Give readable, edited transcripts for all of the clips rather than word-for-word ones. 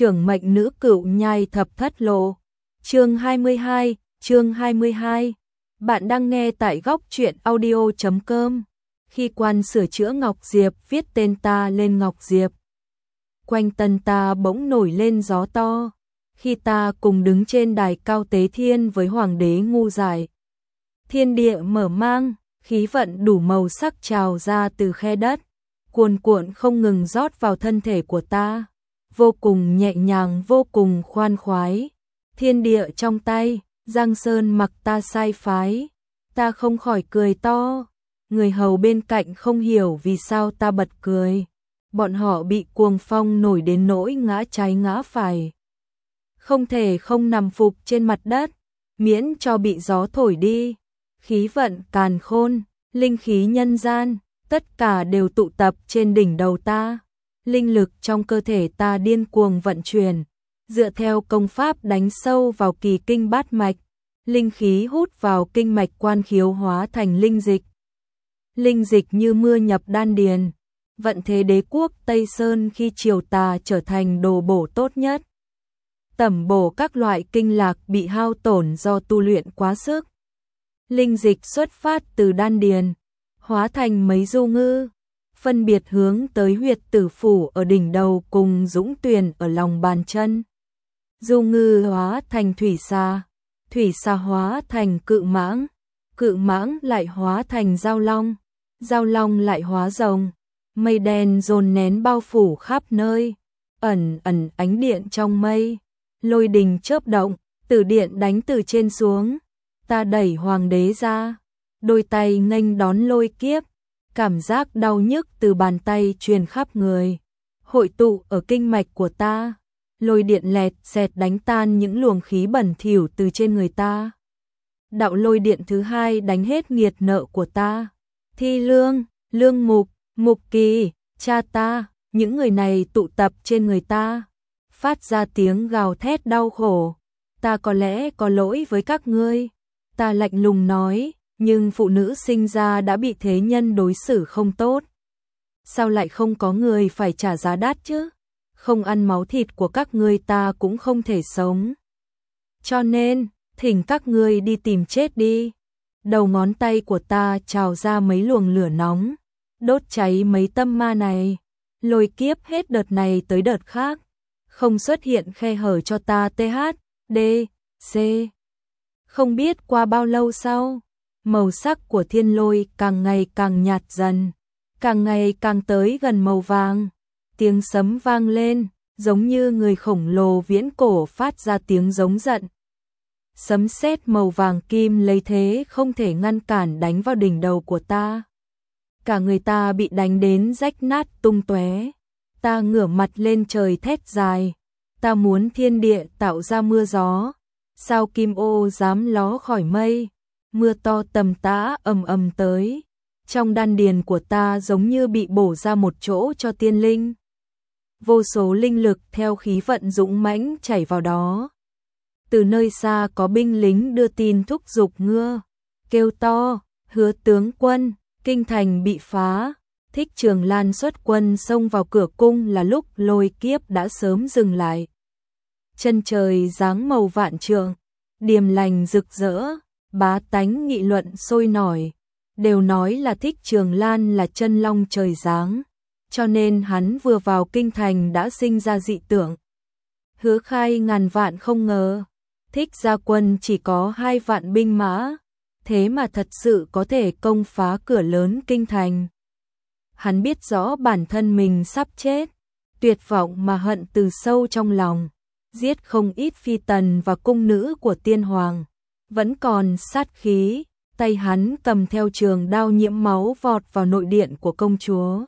Trưởng mệnh nữ cựu nhai thập thất lộ. Chương 22. Bạn đang nghe tại góc truyện audio.com. Khi quan sửa chữa Ngọc Diệp viết tên ta lên Ngọc Diệp, quanh tân ta bỗng nổi lên gió to. Khi ta cùng đứng trên đài cao tế thiên với hoàng đế ngu dại, thiên địa mở mang, khí vận đủ màu sắc trào ra từ khe đất, cuồn cuộn không ngừng rót vào thân thể của ta, vô cùng nhẹ nhàng, vô cùng khoan khoái. Thiên địa trong tay, Giang Sơn mặc ta sai phái, ta không khỏi cười to. Người hầu bên cạnh không hiểu vì sao ta bật cười. Bọn họ bị cuồng phong nổi đến nỗi ngã trái ngã phải, không thể không nằm phục trên mặt đất, miễn cho bị gió thổi đi. Khí vận càn khôn, linh khí nhân gian, tất cả đều tụ tập trên đỉnh đầu ta. Linh lực trong cơ thể ta điên cuồng vận chuyển, dựa theo công pháp đánh sâu vào kỳ kinh bát mạch. Linh khí hút vào kinh mạch quan khiếu hóa thành linh dịch. Linh dịch như mưa nhập đan điền. Vận thế đế quốc Tây Sơn khi triều tà trở thành đồ bổ tốt nhất, tẩm bổ các loại kinh lạc bị hao tổn do tu luyện quá sức. Linh dịch xuất phát từ đan điền, hóa thành mấy du ngư, phân biệt hướng tới huyệt tử phủ ở đỉnh đầu cùng dũng tuyền ở lòng bàn chân. Du ngư hóa thành thủy xà hóa thành cự mãng lại hóa thành giao long lại hóa rồng. Mây đen dồn nén bao phủ khắp nơi, ẩn ánh điện trong mây, lôi đình chớp động, tử điện đánh từ trên xuống. Ta đẩy hoàng đế ra, đôi tay nghênh đón lôi kiếp, cảm giác đau nhức từ bàn tay truyền khắp người, hội tụ ở kinh mạch của ta. Lôi điện lẹt xẹt đánh tan những luồng khí bẩn thỉu từ trên người ta. Đạo lôi điện thứ hai đánh hết nghiệt nợ của ta. Thi Lương, Lương Mục, Mục Kỳ, cha ta, những người này tụ tập trên người ta, phát ra tiếng gào thét đau khổ. Ta có lẽ có lỗi với các ngươi, ta lạnh lùng nói, nhưng phụ nữ sinh ra đã bị thế nhân đối xử không tốt, sao lại không có người phải trả giá đắt chứ? Không ăn máu thịt của các ngươi ta cũng không thể sống. Cho nên, thỉnh các ngươi đi tìm chết đi. Đầu ngón tay của ta trào ra mấy luồng lửa nóng, đốt cháy mấy tâm ma này. Lôi kiếp hết đợt này tới đợt khác, không xuất hiện khe hở cho ta. THD C. Không biết qua bao lâu sau, màu sắc của thiên lôi càng ngày càng nhạt dần, càng ngày càng tới gần màu vàng. Tiếng sấm vang lên, giống như người khổng lồ viễn cổ phát ra tiếng giống giận. Sấm sét màu vàng kim lấy thế không thể ngăn cản đánh vào đỉnh đầu của ta. Cả người ta bị đánh đến rách nát tung tóe. Ta ngửa mặt lên trời thét dài. Ta muốn thiên địa tạo ra mưa gió. Sao kim ô dám ló khỏi mây. Mưa to tầm tã ầm tới. Trong đan điền của ta giống như bị bổ ra một chỗ cho tiên linh. Vô số linh lực theo khí vận dũng mãnh chảy vào đó. Từ nơi xa có binh lính đưa tin thúc giục ngựa, kêu to, Hứa tướng quân, kinh thành bị phá. Thích Trường Lan xuất quân xông vào cửa cung là lúc lôi kiếp đã sớm dừng lại. Chân trời dáng màu vạn trượng, điềm lành rực rỡ, bá tánh nghị luận sôi nổi, đều nói là Thích Trường Lan là chân long trời giáng, cho nên hắn vừa vào kinh thành đã sinh ra dị tưởng. Hứa Khai ngàn vạn không ngờ, Thích gia quân chỉ có 2 vạn binh mã, thế mà thật sự có thể công phá cửa lớn kinh thành. Hắn biết rõ bản thân mình sắp chết, tuyệt vọng mà hận từ sâu trong lòng, giết không ít phi tần và cung nữ của tiên hoàng, vẫn còn sát khí, tay hắn cầm theo trường đao nhiễm máu vọt vào nội điện của công chúa.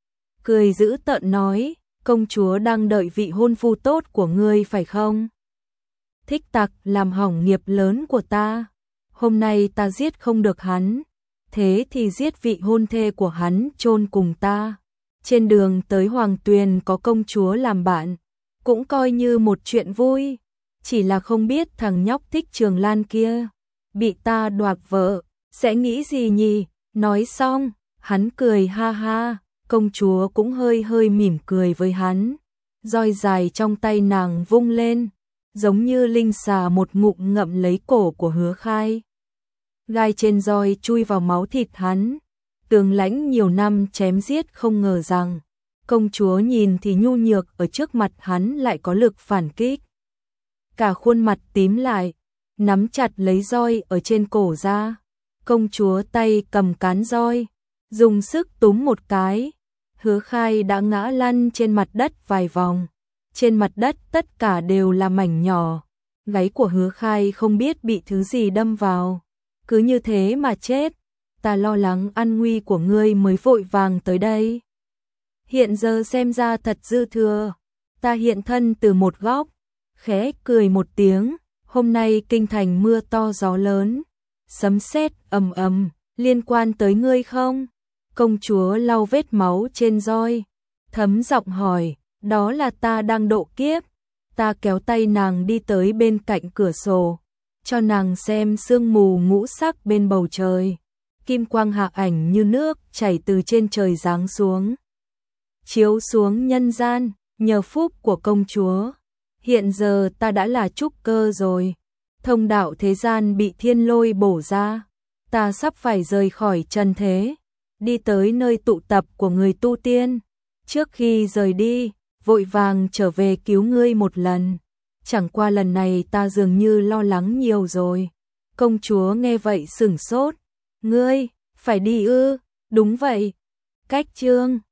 Cười dữ tợn nói, công chúa đang đợi vị hôn phu tốt của ngươi phải không? Thích tặc làm hỏng nghiệp lớn của ta, hôm nay ta giết không được hắn, thế thì giết vị hôn thê của hắn chôn cùng ta. Trên đường tới Hoàng Tuyền có công chúa làm bạn, cũng coi như một chuyện vui, chỉ là không biết thằng nhóc Thích Trường Lan kia, bị ta đoạt vợ, sẽ nghĩ gì nhỉ? Nói xong, hắn cười ha ha, công chúa cũng hơi mỉm cười với hắn, roi dài trong tay nàng vung lên, giống như linh xà một ngụm ngậm lấy cổ của Hứa Khai. Gai trên roi chui vào máu thịt hắn, Tường Lãnh nhiều năm chém giết không ngờ rằng, công chúa nhìn thì nhu nhược ở trước mặt hắn lại có lực phản kích. Cả khuôn mặt tím lại, nắm chặt lấy roi ở trên cổ ra. Công chúa tay cầm cán roi, dùng sức túm một cái. Hứa Khai đã ngã lăn trên mặt đất vài vòng. Trên mặt đất tất cả đều là mảnh nhỏ. Gáy của Hứa Khai không biết bị thứ gì đâm vào. Cứ như thế mà chết. Ta lo lắng an nguy của ngươi mới vội vàng tới đây. Hiện giờ xem ra thật dư thừa. Ta hiện thân từ một góc, khẽ cười một tiếng. Hôm nay kinh thành mưa to gió lớn, sấm sét ầm ầm, liên quan tới ngươi không? Công chúa lau vết máu trên roi, thấm giọng hỏi, đó là ta đang độ kiếp. Ta kéo tay nàng đi tới bên cạnh cửa sổ, cho nàng xem sương mù ngũ sắc bên bầu trời. Kim quang hạ ảnh như nước chảy từ trên trời giáng xuống, chiếu xuống nhân gian, nhờ phúc của công chúa. Hiện giờ ta đã là trúc cơ rồi. Thông đạo thế gian bị thiên lôi bổ ra, ta sắp phải rời khỏi trần thế, đi tới nơi tụ tập của người tu tiên. Trước khi rời đi, vội vàng trở về cứu ngươi một lần. Chẳng qua lần này ta dường như lo lắng nhiều rồi. Công chúa nghe vậy sửng sốt. Ngươi, phải đi ư? Đúng vậy. Cách chương